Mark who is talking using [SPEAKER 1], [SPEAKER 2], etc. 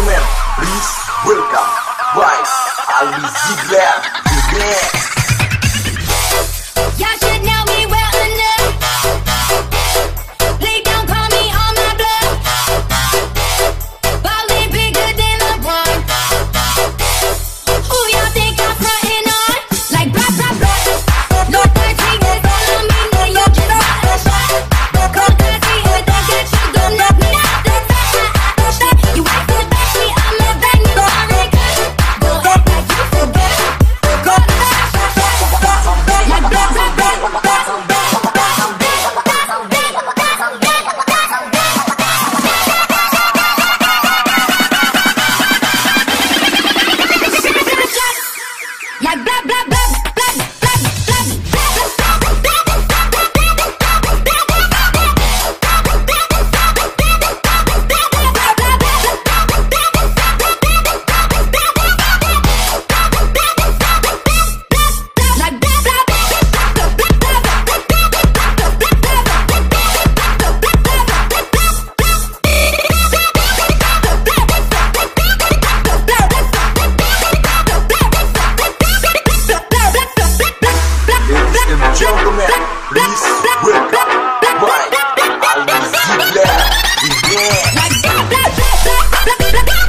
[SPEAKER 1] gentlemen, please welcome by Ali Ziegler.
[SPEAKER 2] Y'all should know me well enough. Please don't call me on my bluff. Ballin' bigger than LeBron. Who y'all think I'm frontin' on? Like blah blah blah. No 13 is all on me, no you just got a shot. Cold dirty, everything that you do knock me out the top. You act so bashy, I'ma bang you on it. Don't act like you forget. Go like blah blah blah. Like blah blah blah blah blah
[SPEAKER 1] Gentlemen, please welcome by Ali Ziegler.
[SPEAKER 2] like blah blah blah blah blah blah.